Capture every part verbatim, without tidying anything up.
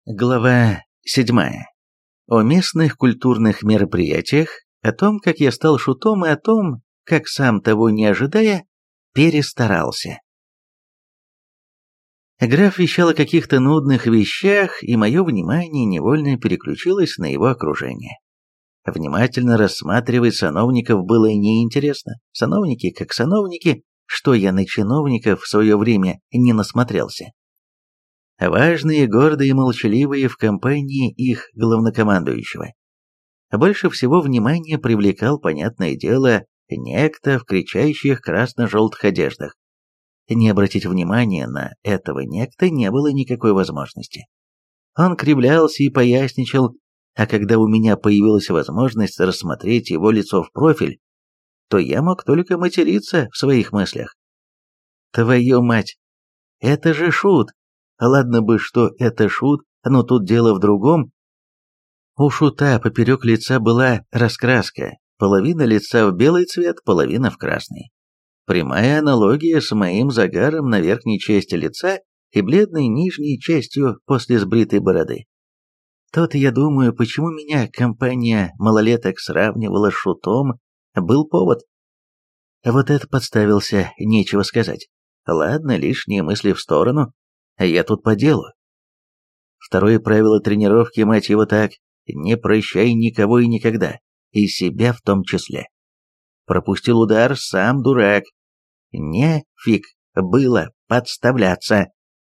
Глава седьмая. О местных культурных мероприятиях, о том, как я стал шутом, и о том, как сам того не ожидая, перестарался. Граф вещал о каких-то нудных вещах, и мое внимание невольно переключилось на его окружение. Внимательно рассматривать сановников было неинтересно. Сановники как сановники, что я на чиновников в свое время не насмотрелся. Важные, гордые и молчаливые в компании их главнокомандующего. Больше всего внимания привлекал, понятное дело, некто в кричащих красно-желтых одеждах. Не обратить внимания на этого некто не было никакой возможности. Он кривлялся и поясничал, а когда у меня появилась возможность рассмотреть его лицо в профиль, то я мог только материться в своих мыслях. Твою мать! Это же шут! Ладно бы, что это шут, но тут дело в другом. У шута поперек лица была раскраска, половина лица в белый цвет, половина в красный. Прямая аналогия с моим загаром на верхней части лица и бледной нижней частью после сбритой бороды. Тут я думаю, почему меня компания малолеток сравнивала с шутом, был повод. Вот это подставился, нечего сказать. Ладно, лишние мысли в сторону. А я тут по делу. Второе правило тренировки, мать его так, не прощай никого и никогда, и себя в том числе. Пропустил удар, сам дурак. Не фиг было подставляться.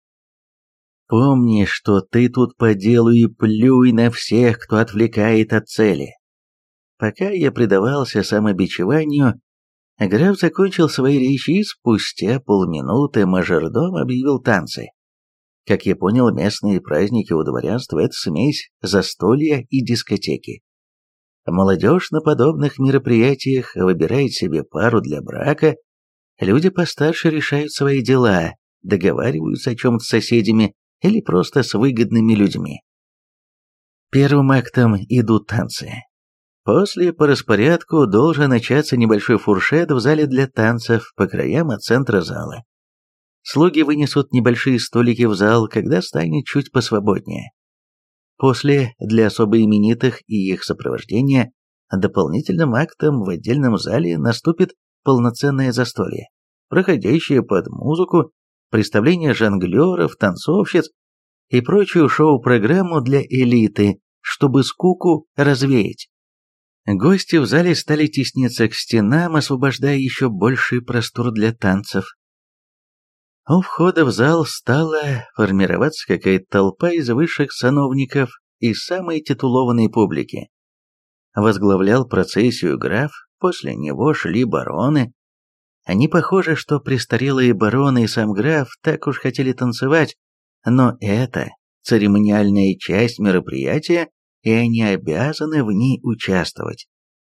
Помни, что ты тут по делу и плюй на всех, кто отвлекает от цели. Пока я предавался самобичеванию, граф закончил свои речи и спустя полминуты мажордом объявил танцы. Как я понял, местные праздники у дворянства – это смесь застолья и дискотеки. Молодежь на подобных мероприятиях выбирает себе пару для брака, люди постарше решают свои дела, договариваются о чем-то с соседями или просто с выгодными людьми. Первым актом идут танцы. После по распорядку должен начаться небольшой фуршет в зале для танцев по краям от центра зала. Слуги вынесут небольшие столики в зал, когда станет чуть посвободнее. После, для особо именитых и их сопровождения, дополнительным актом в отдельном зале наступит полноценное застолье, проходящее под музыку, представление жонглеров, танцовщиц и прочую шоу-программу для элиты, чтобы скуку развеять. Гости в зале стали тесниться к стенам, освобождая еще больший простор для танцев. У входа в зал стала формироваться какая-то толпа из высших сановников и самой титулованной публики. Возглавлял процессию граф, после него шли бароны. Они похожи, что престарелые бароны и сам граф так уж хотели танцевать, но это церемониальная часть мероприятия, и они обязаны в ней участвовать.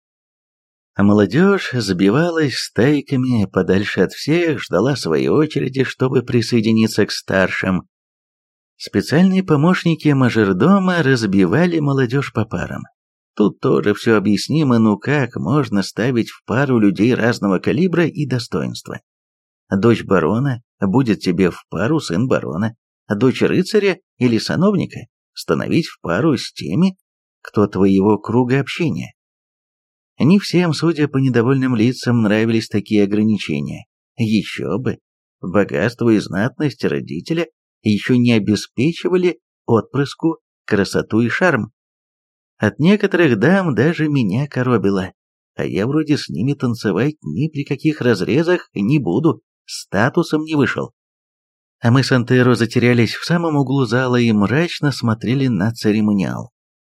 А молодежь сбивалась стайками подальше от всех, ждала своей очереди, чтобы присоединиться к старшим. Специальные помощники мажордома разбивали молодежь по парам. Тут тоже все объяснимо, ну как можно ставить в пару людей разного калибра и достоинства. Дочь барона будет тебе в пару сын барона, а дочь рыцаря или сановника становить в пару с теми, кто твоего круга общения. Не всем, судя по недовольным лицам, нравились такие ограничения. Еще бы, богатство и знатность родителя еще не обеспечивали отпрыску красоту и шарм. От некоторых дам даже меня коробило, а я вроде с ними танцевать ни при каких разрезах не буду, статусом не вышел. А мы с Антеро затерялись в самом углу зала и мрачно смотрели на церемониал.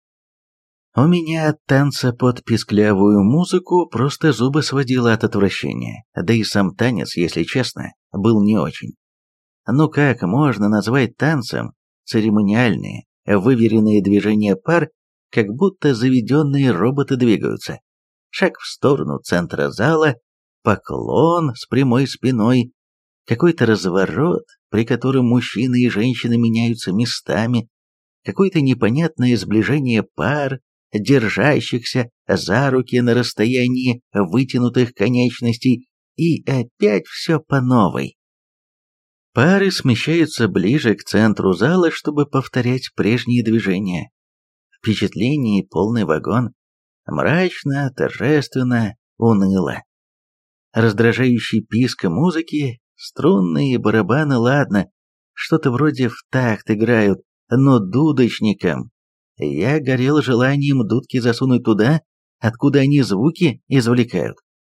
У меня от танца под писклявую музыку просто зубы сводило от отвращения, да и сам танец, если честно, был не очень. Ну как можно назвать танцем церемониальные, выверенные движения пар, как будто заведенные роботы двигаются? Шаг в сторону центра зала, поклон с прямой спиной, какой-то разворот, при котором мужчины и женщины меняются местами, какое-то непонятное сближение пар, держащихся за руки на расстоянии вытянутых конечностей, и опять все по новой. Пары смещаются ближе к центру зала, чтобы повторять прежние движения. Впечатление и полный вагон. Мрачно, торжественно, уныло. Раздражающий писк музыки, струнные барабаны, ладно, что-то вроде в такт играют, но дудочникам. Я горел желанием дудки засунуть туда, откуда они звуки извлекают.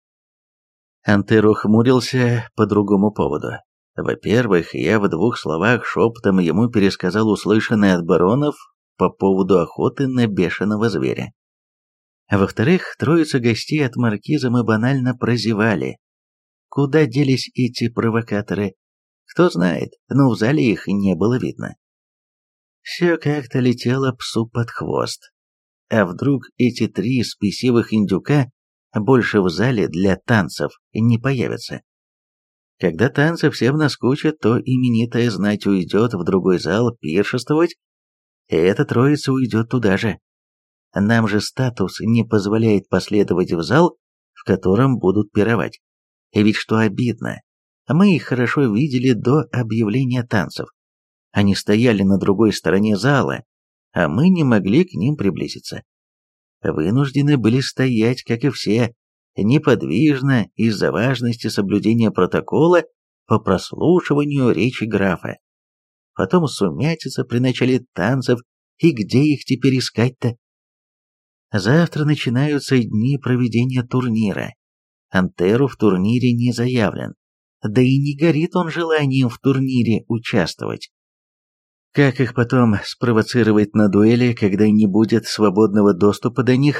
Антеро хмурился по другому поводу. Во-первых, я в двух словах шепотом ему пересказал услышанное от баронов по поводу охоты на бешеного зверя. А во-вторых, троица гостей от маркиза мы банально прозевали. Куда делись эти провокаторы? Кто знает, но в зале их не было видно. Все как-то летело псу под хвост. А вдруг эти три спесивых индюка больше в зале для танцев не появятся? Когда танцы всем наскучат, то именитая знать уйдет в другой зал пиршествовать, и эта троица уйдет туда же. Нам же статус не позволяет последовать в зал, в котором будут пировать. И ведь что обидно, мы их хорошо видели до объявления танцев. Они стояли на другой стороне зала, а мы не могли к ним приблизиться. Вынуждены были стоять, как и все, неподвижно из-за важности соблюдения протокола по прослушиванию речи графа. Потом сумятица при начале танцев, и где их теперь искать-то? Завтра начинаются дни проведения турнира. Антеру в турнире не заявлен, да и не горит он желанием в турнире участвовать. Как их потом спровоцировать на дуэли, когда не будет свободного доступа до них?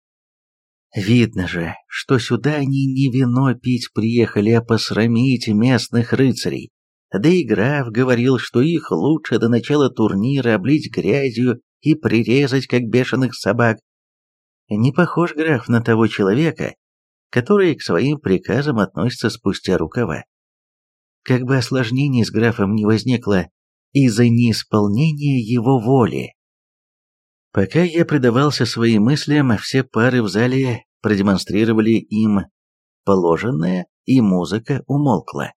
Видно же, что сюда они не вино пить приехали, а посрамить местных рыцарей. Да и граф говорил, что их лучше до начала турнира облить грязью и прирезать, как бешеных собак. Не похож граф на того человека, который к своим приказам относится спустя рукава. Как бы осложнений с графом не возникло из-за неисполнения его воли. Пока я предавался своим мыслям, все пары в зале продемонстрировали им положенное, и музыка умолкла.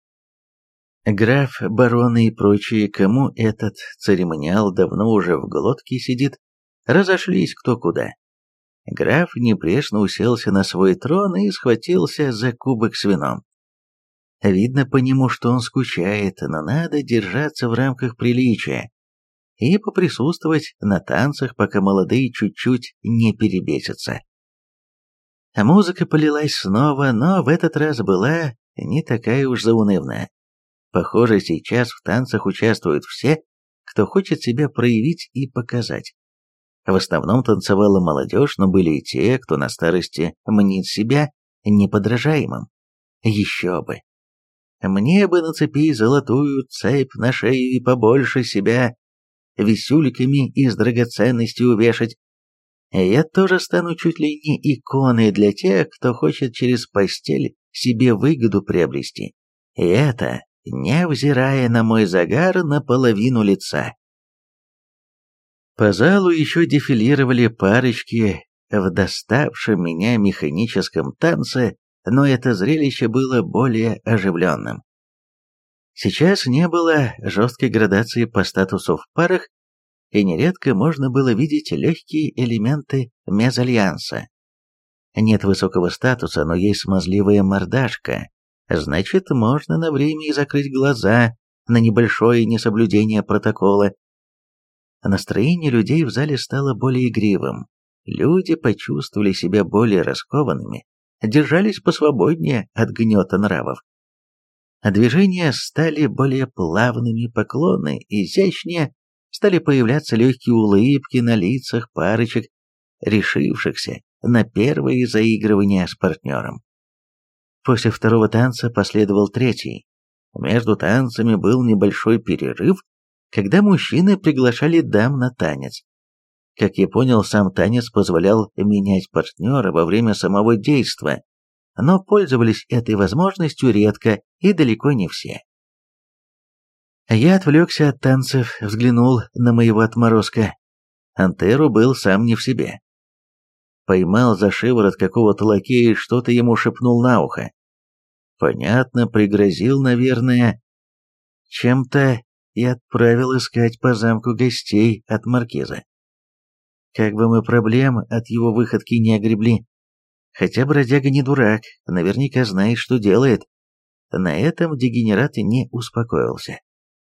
Граф, бароны и прочие, кому этот церемониал давно уже в глотке сидит, разошлись кто куда. Граф небрежно уселся на свой трон и схватился за кубок с вином. Видно по нему, что он скучает, но надо держаться в рамках приличия и поприсутствовать на танцах, пока молодые чуть-чуть не перебесятся. А музыка полилась снова, но в этот раз была не такая уж заунывная. Похоже, сейчас в танцах участвуют все, кто хочет себя проявить и показать. В основном танцевала молодежь, но были и те, кто на старости мнит себя неподражаемым. Еще бы! Мне бы нацепить золотую цепь на шею и побольше себя висюльками из драгоценностей увешать. Я тоже стану чуть ли не иконой для тех, кто хочет через постель себе выгоду приобрести. И это, невзирая на мой загар наполовину лица. По залу еще дефилировали парочки в доставшем меня механическом танце, но это зрелище было более оживленным. Сейчас не было жесткой градации по статусу в парах, и нередко можно было видеть легкие элементы мезальянса. Нет высокого статуса, но есть смазливая мордашка, значит, можно на время и закрыть глаза на небольшое несоблюдение протокола. Настроение людей в зале стало более игривым, люди почувствовали себя более раскованными, держались посвободнее от гнета нравов. Движения стали более плавными, поклоны изящнее, стали появляться легкие улыбки на лицах парочек, решившихся на первые заигрывания с партнером. После второго танца последовал третий. Между танцами был небольшой перерыв, когда мужчины приглашали дам на танец. Как я понял, сам танец позволял менять партнера во время самого действа, но пользовались этой возможностью редко и далеко не все. Я отвлекся от танцев, взглянул на моего отморозка. Антеру был сам не в себе. Поймал за шиворот какого-то лакея и что-то ему шепнул на ухо. Понятно, пригрозил, наверное. чем-то и отправил искать по замку гостей от маркиза. Как бы мы проблем от его выходки не огребли. Хотя бродяга не дурак, наверняка знает, что делает. На этом дегенерат не успокоился.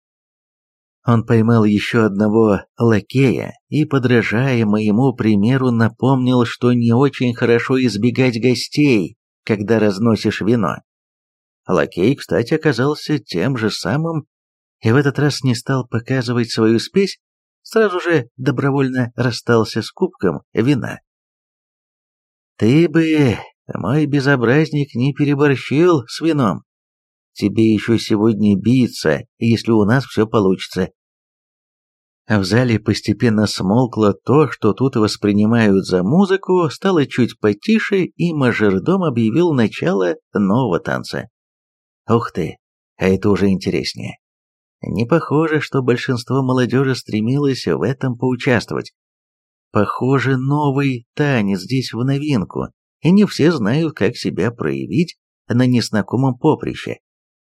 Он поймал еще одного лакея и, подражая моему примеру, напомнил, что не очень хорошо избегать гостей, когда разносишь вино. Лакей, кстати, оказался тем же самым и в этот раз не стал показывать свою спесь, сразу же добровольно расстался с кубком вина. «Ты бы, мой безобразник, не переборщил с вином. Тебе еще сегодня биться, если у нас все получится». В зале постепенно смолкло то, что тут воспринимают за музыку, стало чуть потише, и мажордом объявил начало нового танца. Ух ты, а это уже интереснее. Не похоже, что большинство молодежи стремилось в этом поучаствовать. Похоже, новый танец здесь в новинку, и не все знают, как себя проявить на незнакомом поприще.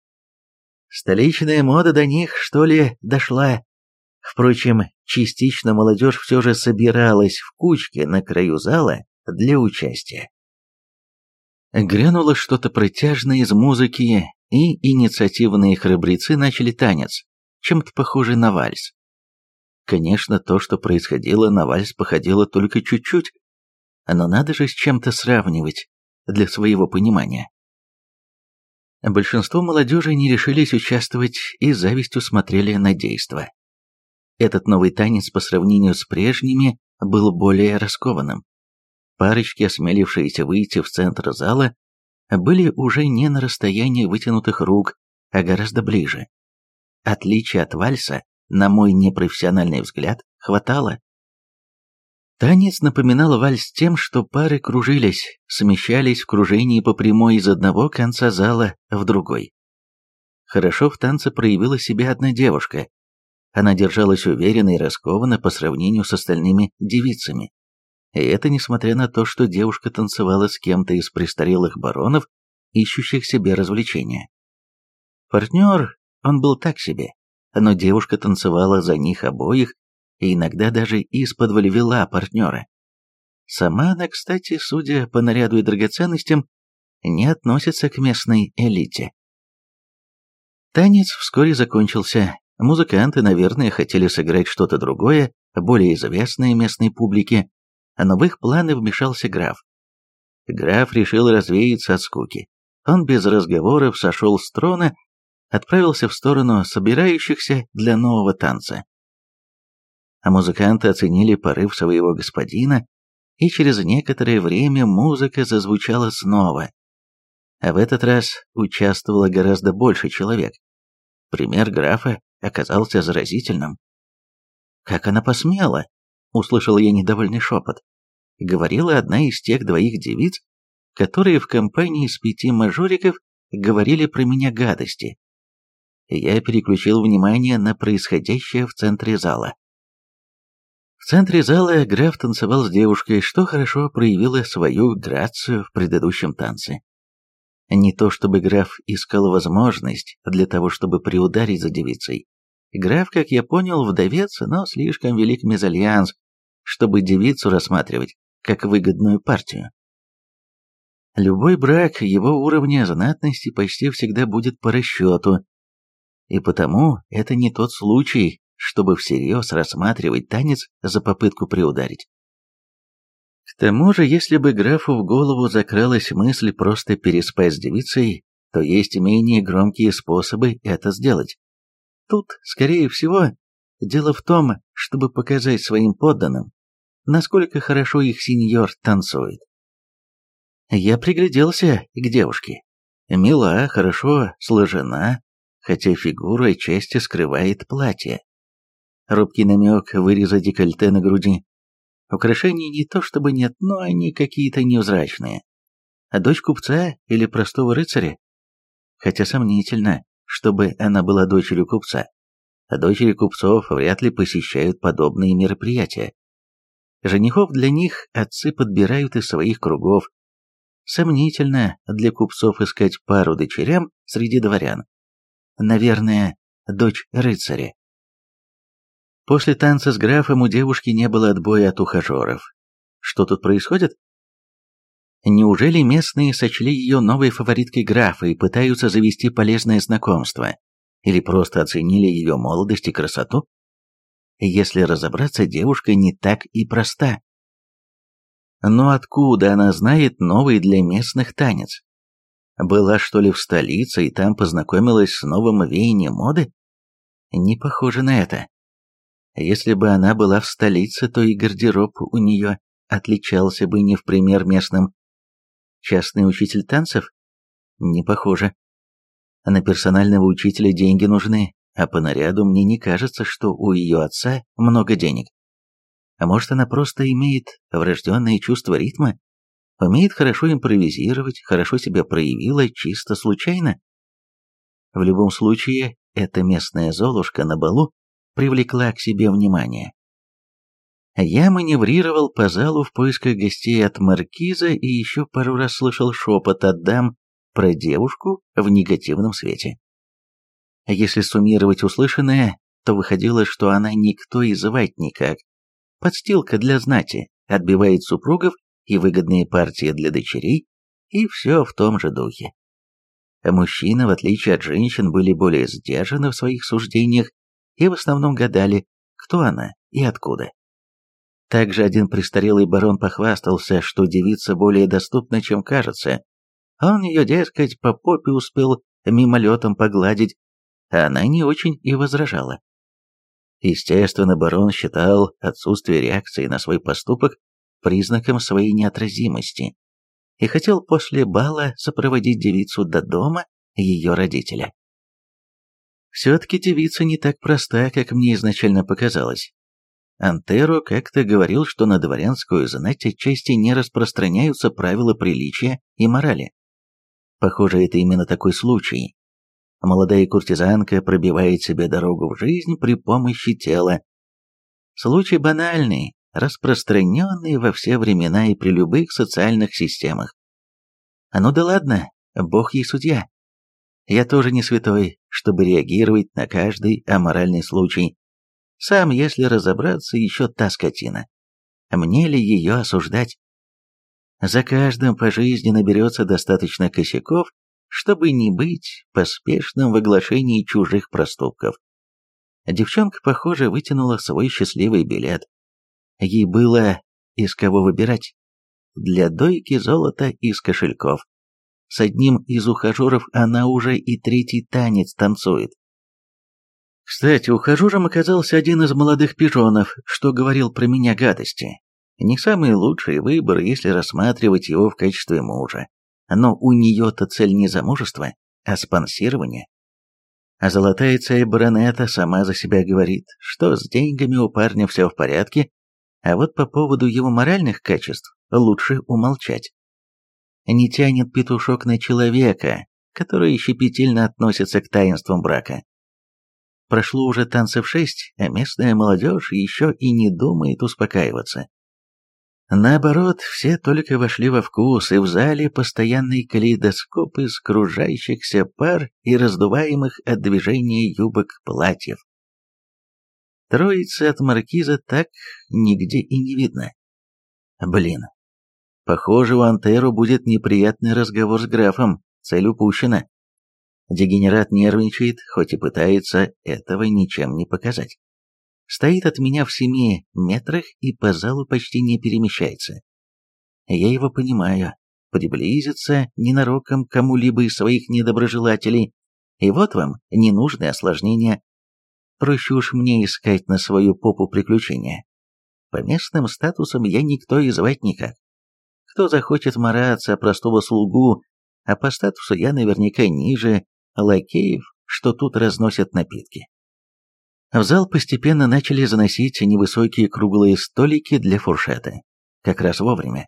Столичная мода до них, что ли, дошла? Впрочем, частично молодежь все же собиралась в кучке на краю зала для участия. Грянуло что-то протяжное из музыки, и инициативные храбрецы начали танец, чем-то похожий на вальс. Конечно, то, что происходило на вальс, походило только чуть-чуть, но надо же с чем-то сравнивать для своего понимания. Большинство молодежи не решились участвовать и с завистью смотрели на действо. Этот новый танец по сравнению с прежними был более раскованным. Парочки, осмелившиеся выйти в центр зала, были уже не на расстоянии вытянутых рук, а гораздо ближе. Отличия от вальса, на мой непрофессиональный взгляд, хватало. Танец напоминал вальс тем, что пары кружились, смещались в кружении по прямой из одного конца зала в другой. Хорошо в танце проявила себя одна девушка. Она держалась уверенно и раскованно по сравнению с остальными девицами. И это несмотря на то, что девушка танцевала с кем-то из престарелых баронов, ищущих себе развлечения. Партнер, он был так себе, но девушка танцевала за них обоих и иногда даже исподволь вела партнера. Сама она, кстати, судя по наряду и драгоценностям, не относится к местной элите. Танец вскоре закончился. Музыканты, наверное, хотели сыграть что-то другое, более известное местной публике, но в их планы вмешался граф. Граф решил развеяться от скуки. Он без разговоров сошел с трона, отправился в сторону собирающихся для нового танца. А музыканты оценили порыв своего господина, и через некоторое время музыка зазвучала снова. А в этот раз участвовало гораздо больше человек. Пример графа оказался заразительным. «Как она посмела?» — услышал я недовольный шепот. Говорила одна из тех двоих девиц, которые в компании с пяти мажориков говорили про меня гадости. Я переключил внимание на происходящее в центре зала. В центре зала граф танцевал с девушкой, что хорошо проявило свою грацию в предыдущем танце. Не то чтобы граф искал возможность для того, чтобы приударить за девицей. Граф, как я понял, вдовец, но слишком велик мезальянс, чтобы девицу рассматривать как выгодную партию. Любой брак его уровня знатности почти всегда будет по расчету, и потому это не тот случай, чтобы всерьез рассматривать танец за попытку приударить. К тому же, если бы графу в голову закралась мысль просто переспать с девицей, то есть менее громкие способы это сделать. Тут, скорее всего, дело в том, чтобы показать своим подданным, насколько хорошо их сеньор танцует. Я пригляделся к девушке. Мила, хорошо сложена, хотя фигура отчасти скрывает платье. Робкий намек выреза декольте на груди. Украшений не то чтобы нет, но они какие-то невзрачные. А дочь купца или простого рыцаря? Хотя сомнительно, чтобы она была дочерью купца. А дочери купцов вряд ли посещают подобные мероприятия. Женихов для них отцы подбирают из своих кругов. Сомнительно для купцов искать пару дочерям среди дворян. Наверное, дочь рыцаря. После танца с графом у девушки не было отбоя от ухажеров. Что тут происходит? Неужели местные сочли ее новой фавориткой графа и пытаются завести полезное знакомство? Или просто оценили ее молодость и красоту? Если разобраться, девушка не так и проста. Но откуда она знает новый для местных танец? Была, что ли, в столице и там познакомилась с новым веянием моды? Не похоже на это. Если бы она была в столице, то и гардероб у нее отличался бы не в пример местным. Частный учитель танцев? Не похоже. На персонального учителя деньги нужны, а по наряду мне не кажется, что у ее отца много денег. А может, она просто имеет врожденное чувство ритма? Умеет хорошо импровизировать, хорошо себя проявила, чисто случайно? В любом случае, эта местная золушка на балу привлекла к себе внимание. Я маневрировал по залу в поисках гостей от маркиза и еще пару раз слышал шепот от дам про девушку в негативном свете. Если суммировать услышанное, то выходило, что она никто и звать никак. Подстилка для знати, отбивает супругов и выгодные партии для дочерей, и все в том же духе. Мужчины, в отличие от женщин, были более сдержаны в своих суждениях и в основном гадали, кто она и откуда. Также один престарелый барон похвастался, что девица более доступна, чем кажется. Он ее, дескать, по попе успел мимолетом погладить, а она не очень и возражала. Естественно, барон считал отсутствие реакции на свой поступок признаком своей неотразимости и хотел после бала сопроводить девицу до дома ее родителя. Все-таки девица не так проста, как мне изначально показалось. Антеро как-то говорил, что на дворянскую знать отчасти не распространяются правила приличия и морали. Похоже, это именно такой случай. Молодая куртизанка пробивает себе дорогу в жизнь при помощи тела. Случай банальный, распространенный во все времена и при любых социальных системах. А ну да ладно, бог ей судья. Я тоже не святой, чтобы реагировать на каждый аморальный случай. Сам, если разобраться, еще та скотина. Мне ли ее осуждать? За каждым по жизни наберется достаточно косяков, чтобы не быть поспешным в оглашении чужих проступков. Девчонка, похоже, вытянула свой счастливый билет. Ей было из кого выбирать. Для дойки золото из кошельков. С одним из ухажеров она уже и третий танец танцует. Кстати, ухажером оказался один из молодых пижонов, что говорил про меня гадости. Не самый лучший выбор, если рассматривать его в качестве мужа. Но у нее-то цель не замужество, а спонсирование. А золотая царь баронета сама за себя говорит, что с деньгами у парня все в порядке, а вот по поводу его моральных качеств лучше умолчать. Не тянет петушок на человека, который щепетильно относится к таинствам брака. Прошло уже танцев шесть, а местная молодежь еще и не думает успокаиваться. Наоборот, все только вошли во вкус, и в зале постоянный калейдоскоп из кружащихся пар и раздуваемых от движения юбок платьев. Троицы от маркиза так нигде и не видно. Блин, похоже, у Антеро будет неприятный разговор с графом, цель упущена. Дегенерат нервничает, хоть и пытается этого ничем не показать. Стоит от меня в семи метрах и по залу почти не перемещается. Я его понимаю. Приблизиться ненароком к кому-либо из своих недоброжелателей, и вот вам ненужные осложнения. Проще уж мне искать на свою попу приключения. По местным статусам я никто и звать никак. Кто захочет мараться о простого слугу, а по статусу я наверняка ниже лакеев, что тут разносят напитки. В зал постепенно начали заносить невысокие круглые столики для фуршета. Как раз вовремя.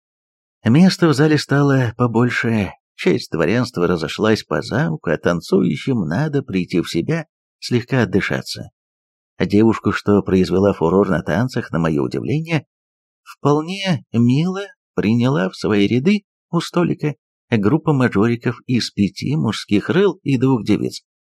Места в зале стало побольше, часть дворянства разошлась по замку, а танцующим надо прийти в себя, слегка отдышаться. А девушку, что произвела фурор на танцах, на мое удивление, вполне мило приняла в свои ряды у столика группа мажориков из пяти мужских рыл и двух девиц.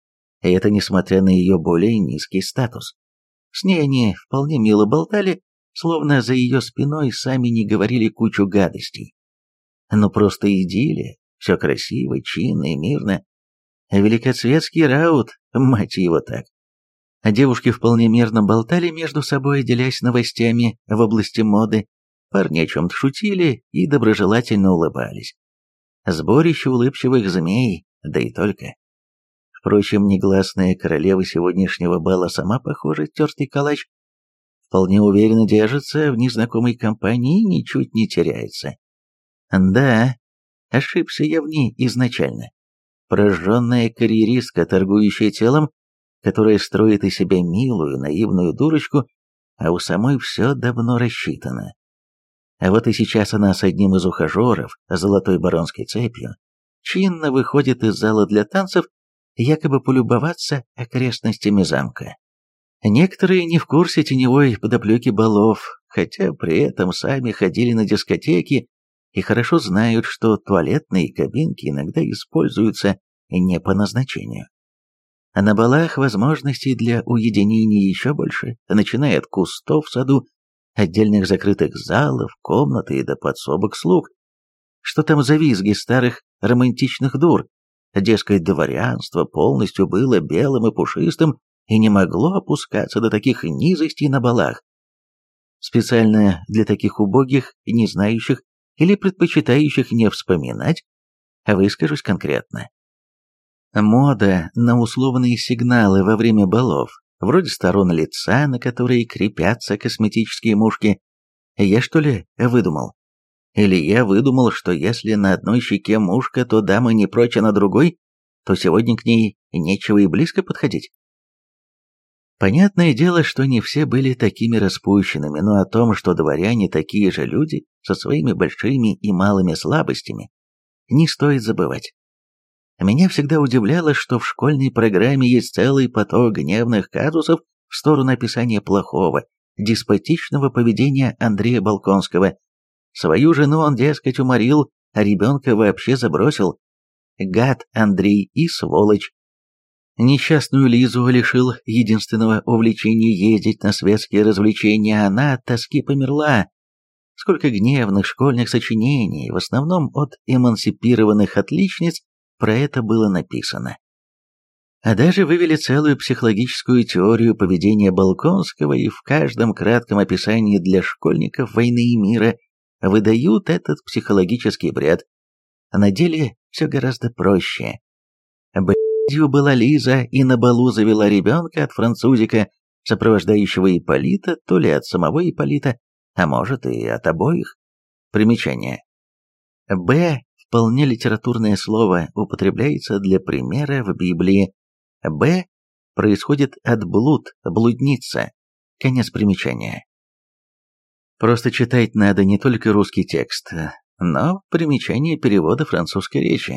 И это несмотря на ее более низкий статус. С ней они вполне мило болтали, словно за ее спиной сами не говорили кучу гадостей. Ну просто идиллия, все красиво, чинно и мирно. Великосветский раут, мать его так. А девушки вполне мирно болтали между собой, делясь новостями в области моды, парни о чем-то шутили и доброжелательно улыбались. Сборище улыбчивых змей, да и только. Впрочем, негласная королева сегодняшнего бала сама, похоже, тертый калач, вполне уверенно держится в незнакомой компании и ничуть не теряется. Да, ошибся я в ней изначально. Прожженная карьеристка, торгующая телом, которая строит из себя милую, наивную дурочку, а у самой все давно рассчитано. А вот и сейчас она с одним из ухажеров, золотой баронской цепью, чинно выходит из зала для танцев, якобы полюбоваться окрестностями замка. Некоторые не в курсе теневой подоплеки балов, хотя при этом сами ходили на дискотеки и хорошо знают, что туалетные кабинки иногда используются не по назначению. А на балах возможностей для уединения еще больше, начиная от кустов в саду, отдельных закрытых залов, комнат и до подсобок слуг. Что там за визги старых романтичных дур? Дескать, дворянство полностью было белым и пушистым и не могло опускаться до таких низостей на балах. Специально для таких убогих, не знающих или предпочитающих не вспоминать, выскажусь конкретно. Мода на условные сигналы во время балов, вроде сторон лица, на которые крепятся косметические мушки, я что ли выдумал? Или я выдумал, что если на одной щеке мушка, то дама не прочь, а на другой, то сегодня к ней нечего и близко подходить? Понятное дело, что не все были такими распущенными, но о том, что дворяне такие же люди, со своими большими и малыми слабостями, не стоит забывать. Меня всегда удивляло, что в школьной программе есть целый поток гневных казусов в сторону описания плохого, деспотичного поведения Андрея Болконского. Свою жену он, дескать, уморил, а ребенка вообще забросил. Гад Андрей и сволочь. Несчастную Лизу лишил единственного увлечения ездить на светские развлечения, а она от тоски померла. Сколько гневных школьных сочинений, в основном от эмансипированных отличниц, про это было написано. А даже вывели целую психологическую теорию поведения Болконского и в каждом кратком описании для школьников «Войны и мира» выдают этот психологический бред. А на деле все гораздо проще. Блядью была Лиза и на балу завела ребенка от французика, сопровождающего Ипполита, то ли от самого Ипполита, а может и от обоих. Примечание. Б. Вполне литературное слово употребляется для примера в Библии. Б. Происходит от блуд, блудница. Конец примечания. Просто читать надо не только русский текст, но примечание перевода французской речи.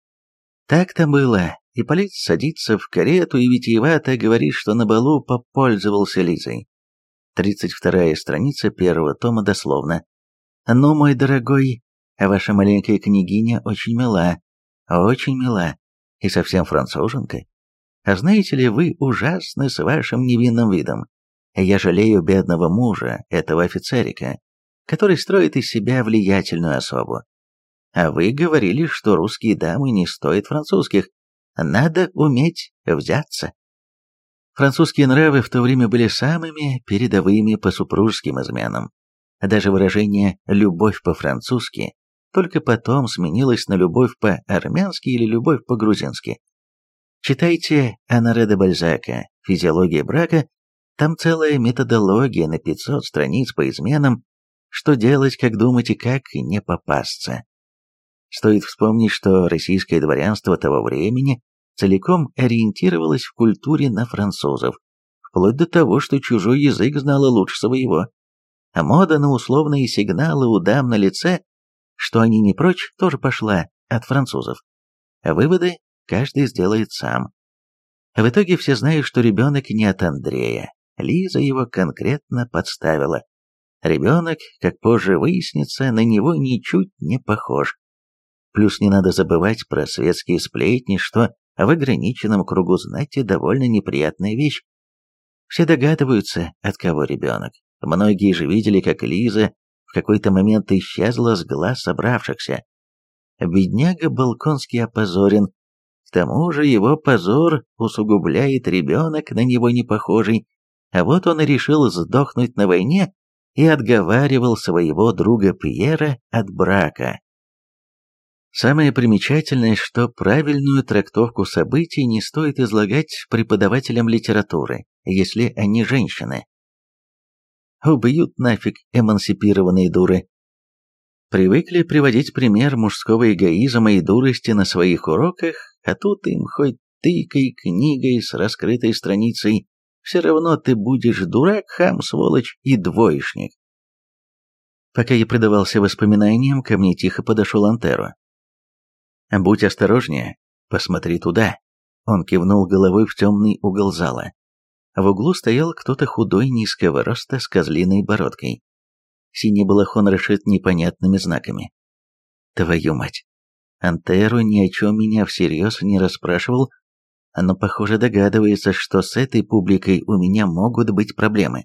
Так-то было. Ипполит садится в карету и витиевато говорит, что на балу попользовался Лизой. тридцать вторая страница первого тома дословно. «Ну, мой дорогой, ваша маленькая княгиня очень мила, очень мила, и совсем француженка. А знаете ли, вы ужасны с вашим невинным видом. Я жалею бедного мужа, этого офицерика, который строит из себя влиятельную особу. А вы говорили, что русские дамы не стоят французских. Надо уметь взяться». Французские нравы в то время были самыми передовыми по супружеским изменам. Даже выражение «любовь по-французски» только потом сменилось на любовь по-армянски или любовь по-грузински. Читайте Оноре де Бальзака «Физиология брака», там целая методология на пятьсот страниц по изменам, что делать, как думать и как не попасться. Стоит вспомнить, что российское дворянство того времени целиком ориентировалось в культуре на французов, вплоть до того, что чужой язык знало лучше своего. А мода на условные сигналы у дам на лице, что они не прочь, тоже пошла от французов. А выводы каждый сделает сам. В итоге все знают, что ребенок не от Андрея. Лиза его конкретно подставила. Ребенок, как позже выяснится, на него ничуть не похож. Плюс не надо забывать про светские сплетни, что в ограниченном кругу знати довольно неприятная вещь. Все догадываются, от кого ребенок. Многие же видели, как Лиза в какой-то момент исчезла с глаз собравшихся. Бедняга Балконский опозорен. К тому же его позор усугубляет ребенок, на него не похожий. А вот он и решил сдохнуть на войне и отговаривал своего друга Пьера от брака. Самое примечательное, что правильную трактовку событий не стоит излагать преподавателям литературы, если они женщины. Убьют нафиг эмансипированные дуры. Привыкли приводить пример мужского эгоизма и дурости на своих уроках, а тут им хоть тыкай книгой с раскрытой страницей, все равно ты будешь дурак, хам, сволочь и двоечник. Пока я предавался воспоминаниям, ко мне тихо подошел Антеро. «Будь осторожнее, посмотри туда». Он кивнул головой в темный угол зала. В углу стоял кто-то худой, низкого роста, с козлиной бородкой. Синий балахон расшит непонятными знаками. Твою мать! Антеро ни о чем меня всерьез не расспрашивал, но, похоже, догадывается, что с этой публикой у меня могут быть проблемы.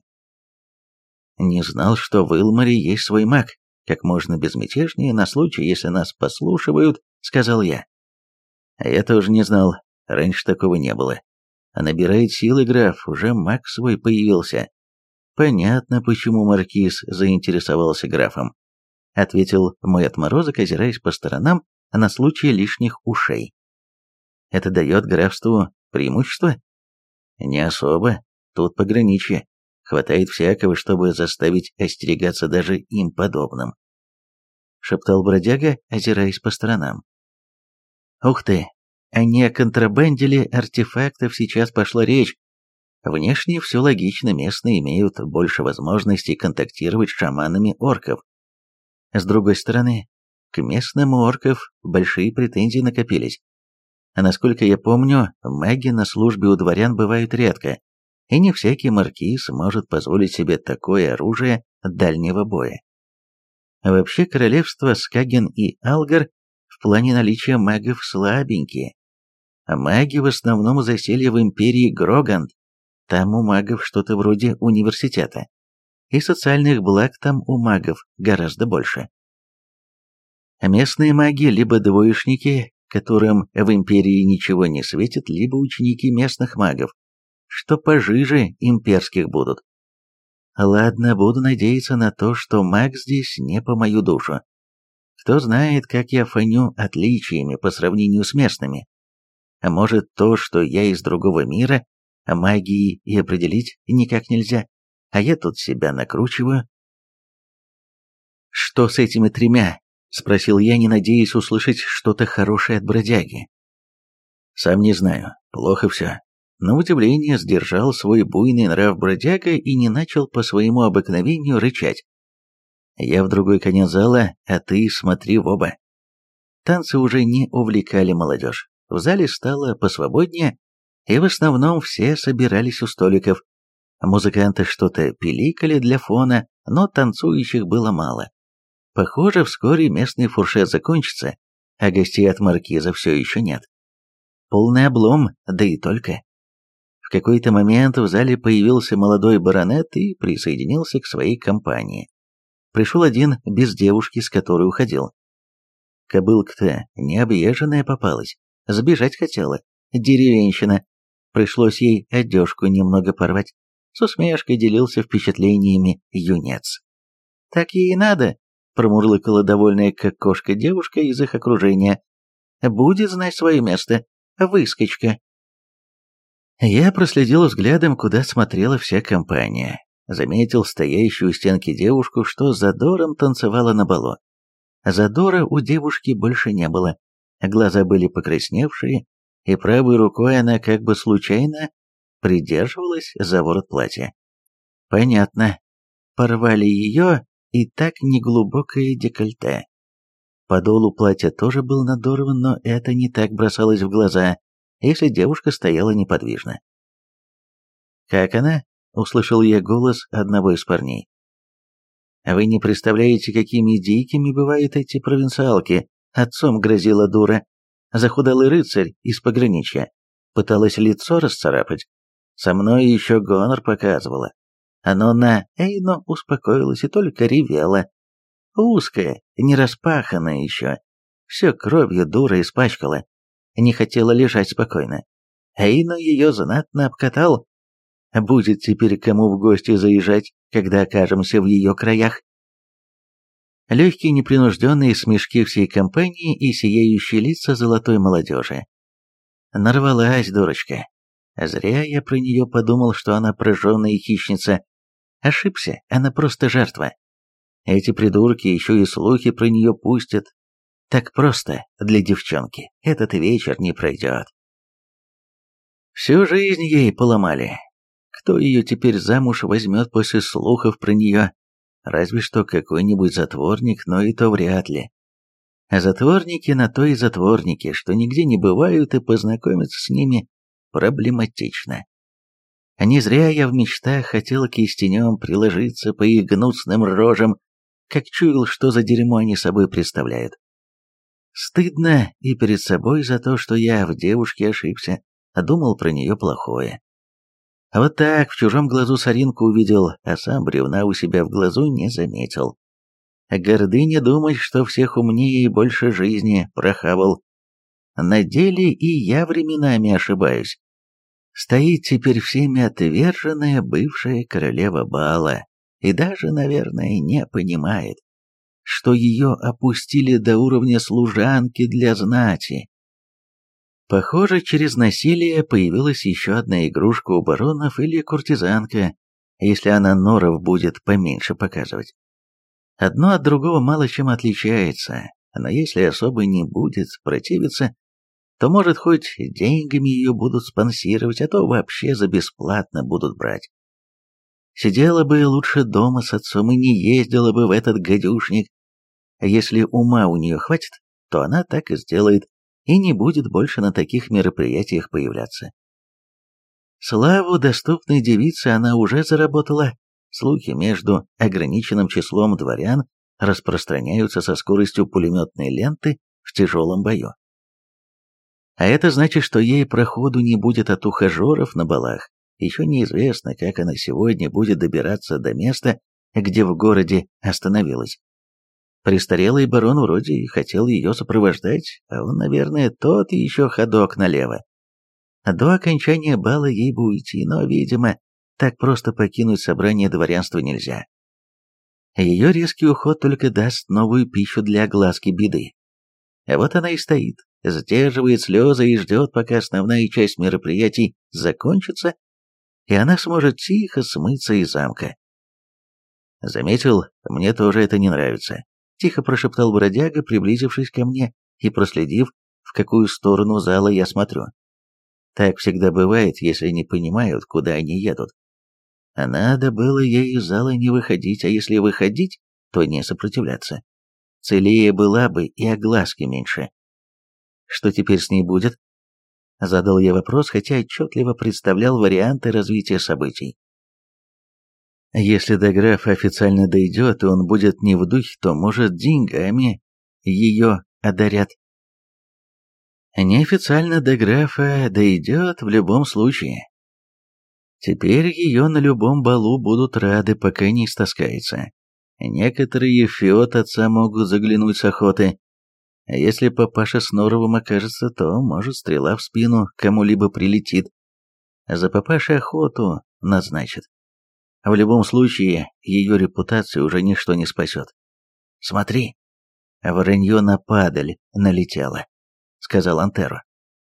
Не знал, что в Илмаре есть свой маг, как можно безмятежнее, на случай, если нас послушивают, сказал я. А я тоже не знал, раньше такого не было. А набирает силы граф, уже маг свой появился. Понятно, почему маркиз заинтересовался графом, ответил мой отморозок, озираясь по сторонам на случай лишних ушей. Это дает графству преимущество? Не особо, тут пограничье. Хватает всякого, чтобы заставить остерегаться даже им подобным. Шептал бродяга, озираясь по сторонам. Ух ты, а не о контрабанде ли артефактов сейчас пошла речь? Внешне все логично, местные имеют больше возможностей контактировать с шаманами орков. С другой стороны, к местным у орков большие претензии накопились. А насколько я помню, маги на службе у дворян бывают редко, и не всякий маркиз может позволить себе такое оружие дальнего боя. Вообще королевства Скаген и Алгар в плане наличия магов слабенькие. А маги в основном засели в империи Гроганд. Там у магов что-то вроде университета. И социальных благ там у магов гораздо больше. Местные маги либо двоечники, которым в империи ничего не светит, либо ученики местных магов, что пожиже имперских будут. Ладно, буду надеяться на то, что маг здесь не по мою душу. Кто знает, как я фоню отличиями по сравнению с местными. А может, то, что я из другого мира, а магии и определить никак нельзя, а я тут себя накручиваю. «Что с этими тремя?» — спросил я, не надеясь услышать что-то хорошее от бродяги. «Сам не знаю, плохо все». На удивление сдержал свой буйный нрав бродяга и не начал по своему обыкновению рычать. «Я в другой конец зала, а ты смотри в оба». Танцы уже не увлекали молодежь. В зале стало посвободнее, и в основном все собирались у столиков. Музыканты что-то пиликали для фона, но танцующих было мало. Похоже, вскоре местный фуршет закончится, а гостей от маркиза все еще нет. Полный облом, да и только. В какой-то момент в зале появился молодой баронет и присоединился к своей компании. Пришел один без девушки, с которой уходил. Кобылка-то необъезженная попалась, сбежать хотела, деревенщина. Пришлось ей одежку немного порвать. С усмешкой делился впечатлениями юнец. «Так ей и надо», — промурлыкала довольная как кошка девушка из их окружения. «Будет знать свое место, выскочка». Я проследил взглядом, куда смотрела вся компания. Заметил стоящую у стенки девушку, что задором танцевала на балу. Задора у девушки больше не было. Глаза были покрасневшие, и правой рукой она как бы случайно придерживалась за ворот платья. Понятно. Порвали ее и так неглубокое декольте. Подол у платья тоже был надорван, но это не так бросалось в глаза, если девушка стояла неподвижно. «Как она?» — услышал я голос одного из парней. «Вы не представляете, какими дикими бывают эти провинциалки», — отцом грозила дура. захудалый рыцарь из пограничья, пыталась лицо расцарапать. Со мной еще гонор показывала. Оно на Эйно успокоилось и только ревело. Узкая, не распаханная еще. Все кровью дура испачкала. Не хотела лежать спокойно. Эйно ее знатно обкатал. Будет теперь кому в гости заезжать, когда окажемся в ее краях. Легкие непринужденные смешки всей компании и сияющие лица золотой молодежи. Нарвалась дурочка. Зря я про нее подумал, что она прожженная хищница. Ошибся, она просто жертва. Эти придурки еще и слухи про нее пустят. Так просто для девчонки этот вечер не пройдет. Всю жизнь ей поломали. Кто ее теперь замуж возьмет после слухов про нее? Разве что какой-нибудь затворник, но и то вряд ли. А затворники на то и затворники, что нигде не бывают, и познакомиться с ними проблематично. Не зря я в мечтах хотел кистенем приложиться по их гнусным рожам, как чуял, что за дерьмо они собой представляют. Стыдно и перед собой за то, что я в девушке ошибся, а думал про нее плохое. А вот так в чужом глазу соринку увидел, а сам бревна у себя в глазу не заметил. Гордыня думать, что всех умнее и больше жизни прохавал. На деле и я временами ошибаюсь. Стоит теперь всеми отверженная бывшая королева бала и даже, наверное, не понимает, что ее опустили до уровня служанки для знати. Похоже, через насилие появилась еще одна игрушка у баронов или куртизанка, если она норов будет поменьше показывать. Одно от другого мало чем отличается, но если особо не будет противиться, то, может, хоть деньгами ее будут спонсировать, а то вообще за бесплатно будут брать. Сидела бы лучше дома с отцом и не ездила бы в этот гадюшник. Если ума у нее хватит, то она так и сделает, и не будет больше на таких мероприятиях появляться. Славу доступной девицы она уже заработала. Слухи между ограниченным числом дворян распространяются со скоростью пулеметной ленты в тяжелом бою. А это значит, что ей проходу не будет от ухажеров на балах. Еще неизвестно, как она сегодня будет добираться до места, где в городе остановилась. Престарелый барон вроде и хотел ее сопровождать, а он, наверное, тот еще ходок налево. До окончания бала ей бы уйти, но, видимо, так просто покинуть собрание дворянства нельзя. Ее резкий уход только даст новую пищу для огласки беды. А вот она и стоит, сдерживает слезы и ждет, пока основная часть мероприятий закончится, и она сможет тихо смыться из замка. Заметил, мне тоже это не нравится. Тихо прошептал бродяга, приблизившись ко мне и проследив, в какую сторону зала я смотрю. Так всегда бывает, если не понимают, куда они едут. А надо было ей из зала не выходить, а если выходить, то не сопротивляться. Целее была бы и огласки меньше. Что теперь с ней будет? Задал я вопрос, хотя отчетливо представлял варианты развития событий. Если до графа официально дойдет, и он будет не в духе, то, может, деньгами ее одарят. Неофициально до графа дойдет в любом случае. Теперь ее на любом балу будут рады, пока не истаскается. Некоторые в фиот отца могут заглянуть с охоты. А если папаша с Норовым окажется, то, может, стрела в спину кому-либо прилетит. За папашей охоту назначит. В любом случае, ее репутацию уже ничто не спасет. «Смотри, воронье на падаль налетело», — сказал Антеро.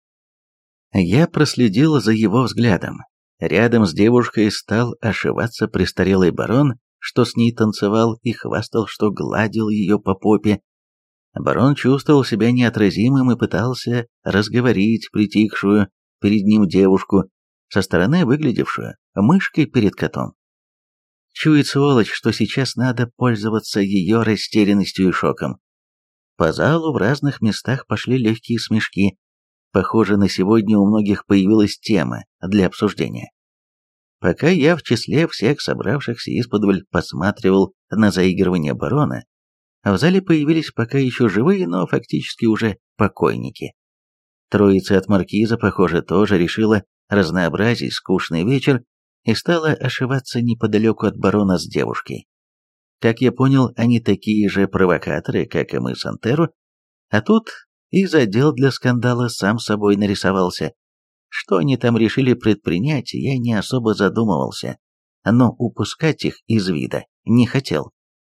Я проследил за его взглядом. Рядом с девушкой стал ошиваться престарелый барон, что с ней танцевал и хвастал, что гладил ее по попе. Барон чувствовал себя неотразимым и пытался разговорить притихшую перед ним девушку, со стороны выглядевшую мышкой перед котом. Чует сволочь, что сейчас надо пользоваться ее растерянностью и шоком. По залу в разных местах пошли легкие смешки. Похоже, на сегодня у многих появилась тема для обсуждения. Пока я в числе всех собравшихся исподволь посматривал на заигрывание барона, в зале появились пока еще живые, но фактически уже покойники. Троица от маркиза, похоже, тоже решила разнообразить скучный вечер и стала ошиваться неподалеку от барона с девушкой. Как я понял, они такие же провокаторы, как и мы с Антеро, а тут и задел для скандала сам собой нарисовался. Что они там решили предпринять, я не особо задумывался, но упускать их из вида не хотел.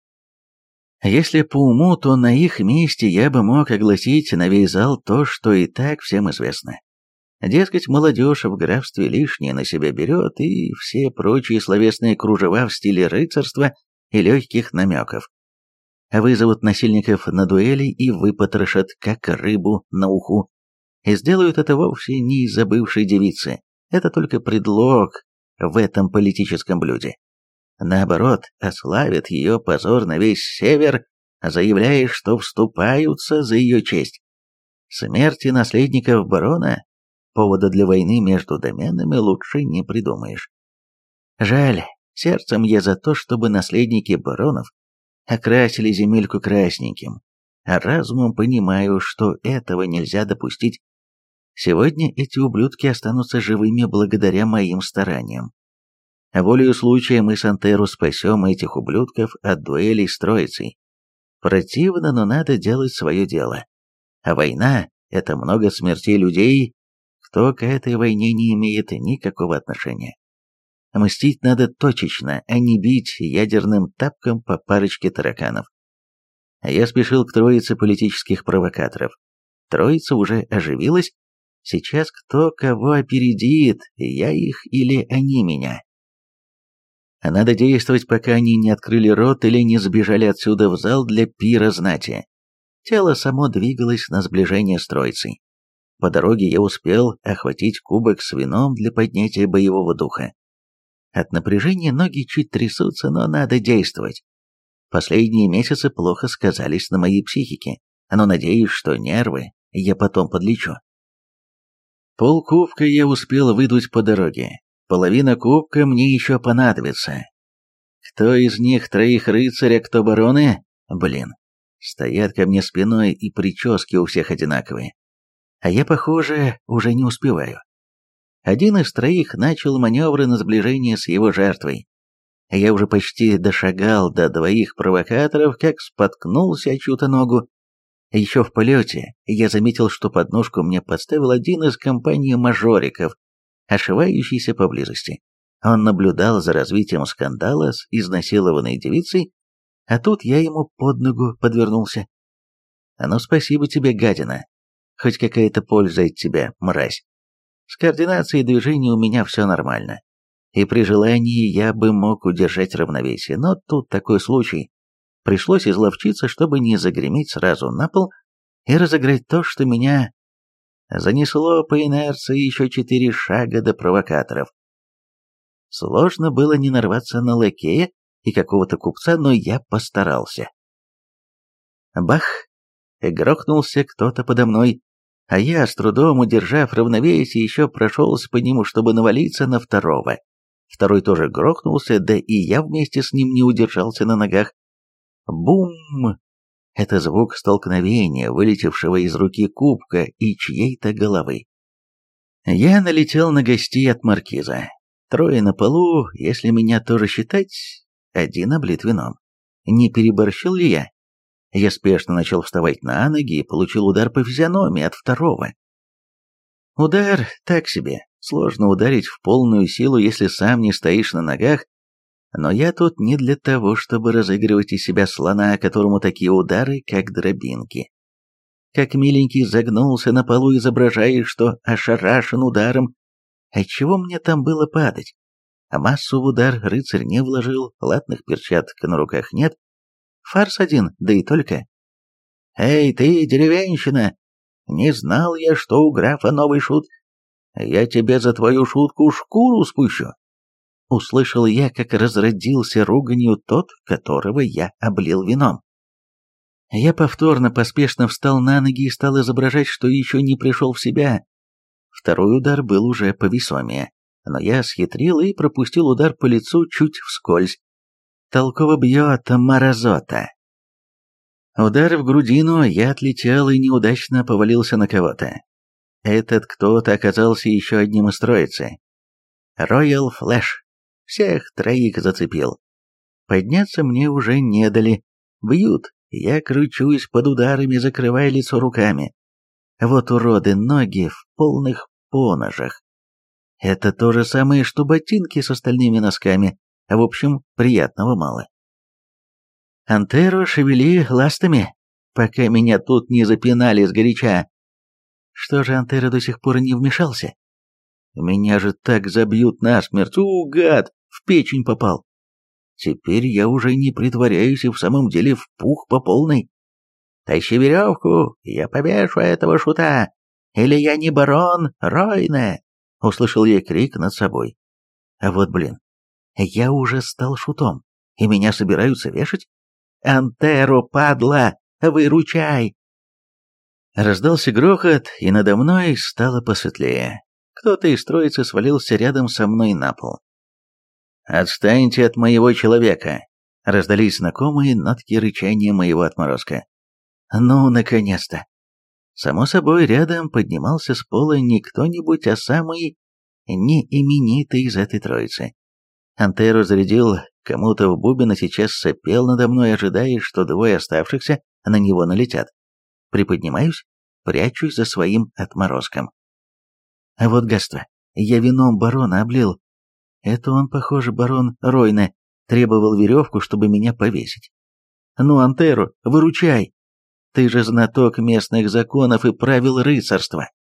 Если по уму, то на их месте я бы мог огласить на весь зал то, что и так всем известно. Дескать, молодежь в графстве лишнее на себя берет, и все прочие словесные кружева в стиле рыцарства и легких намеков. Вызовут насильников на дуэли и выпотрошат, как рыбу на уху. И сделают это вовсе не из-за бывшей девицы. Это только предлог в этом политическом блюде. Наоборот, ославят ее позор на весь север, заявляя, что вступаются за ее честь. Смерти наследников барона, повода для войны между доменами, лучше не придумаешь. Жаль, сердцем я за то, чтобы наследники баронов окрасили земельку красненьким, а разумом понимаю, что этого нельзя допустить. Сегодня эти ублюдки останутся живыми благодаря моим стараниям. Волею случая мы с Антеро спасем этих ублюдков от дуэлей с троицей. Противно, но надо делать свое дело. А война — это много смертей людей, кто к этой войне не имеет никакого отношения. Мстить надо точечно, а не бить ядерным тапком по парочке тараканов. Я спешил к троице политических провокаторов. Троица уже оживилась. Сейчас кто кого опередит, я их или они меня. Надо действовать, пока они не открыли рот или не сбежали отсюда в зал для пира знати. Тело само двигалось на сближение с троицей. По дороге я успел охватить кубок с вином для поднятия боевого духа. От напряжения ноги чуть трясутся, но надо действовать. Последние месяцы плохо сказались на моей психике, но надеюсь, что нервы я потом подлечу. Полкубка я успел выдуть по дороге. Половина кубка мне еще понадобится. Кто из них троих рыцаря, кто бароны? Блин, стоят ко мне спиной, и прически у всех одинаковые. А я, похоже, уже не успеваю. Один из троих начал маневры на сближение с его жертвой. Я уже почти дошагал до двоих провокаторов, как споткнулся о чью-то ногу. Еще в полете я заметил, что подножку мне подставил один из компании мажориков, ошивающийся поблизости. Он наблюдал за развитием скандала с изнасилованной девицей, а тут я ему под ногу подвернулся. Ну, спасибо тебе, гадина. Хоть какая-то польза от тебя, мразь. С координацией движений у меня все нормально. И при желании я бы мог удержать равновесие, но тут такой случай. Пришлось изловчиться, чтобы не загреметь сразу на пол и разыграть то, что меня занесло по инерции еще четыре шага до провокаторов. Сложно было не нарваться на лакея и какого-то купца, но я постарался. Бах! Грохнулся кто-то подо мной, а я, с трудом удержав равновесие, еще прошелся по нему, чтобы навалиться на второго. Второй тоже грохнулся, да и я вместе с ним не удержался на ногах. Бум! Это звук столкновения, вылетевшего из руки кубка и чьей-то головы. Я налетел на гостей от маркиза. Трое на полу, если меня тоже считать, один облит вином. Не переборщил ли я? Я спешно начал вставать на ноги и получил удар по физиономии от второго. Удар так себе. Сложно ударить в полную силу, если сам не стоишь на ногах. Но я тут не для того, чтобы разыгрывать из себя слона, которому такие удары, как дробинки. Как миленький загнулся на полу, изображая, что ошарашен ударом. Отчего мне там было падать? А массу в удар рыцарь не вложил, латных перчаток на руках нет. Фарс один, да и только. «Эй, ты, деревенщина! Не знал я, что у графа новый шут. Я тебе за твою шутку шкуру спущу!» Услышал я, как разродился руганью тот, которого я облил вином. Я повторно поспешно встал на ноги и стал изображать, что еще не пришел в себя. Второй удар был уже повесомее, но я схитрил и пропустил удар по лицу чуть вскользь. Толково бьет морозота. Удар в грудину, я отлетел и неудачно повалился на кого-то. Этот кто-то оказался еще одним из троицы. Роял Флэш. Всех троих зацепил. Подняться мне уже не дали. Бьют. Я кручусь под ударами, закрывая лицо руками. Вот уроды, ноги в полных поножах. Это то же самое, что ботинки с остальными носками. В общем, приятного мало. Антеро, шевели ластами, пока меня тут не запинали сгоряча. Что же Антеро до сих пор не вмешался? Меня же так забьют насмерть. У, гад, в печень попал. Теперь я уже не притворяюсь и в самом деле в пух по полной. Тащи веревку, я повешу этого шута. Или я не барон Ройне. Услышал я крик над собой. А вот блин, я уже стал шутом, и меня собираются вешать? Антеро, падла, выручай! Раздался грохот, и надо мной стало посветлее. Кто-то из троицы свалился рядом со мной на пол. «Отстаньте от моего человека!» — раздались знакомые нотки рычания моего отморозка. «Ну, наконец-то!» Само собой, рядом поднимался с пола не кто-нибудь, а самый неименитый из этой троицы. Антеро зарядил кому-то в бубен и сейчас сопел надо мной, ожидая, что двое оставшихся на него налетят. Приподнимаюсь, прячусь за своим отморозком. А вот гадство, я вином барона облил. Это он, похоже, барон Ройне, требовал веревку, чтобы меня повесить. Ну, Антеро, выручай! Ты же знаток местных законов и правил рыцарства.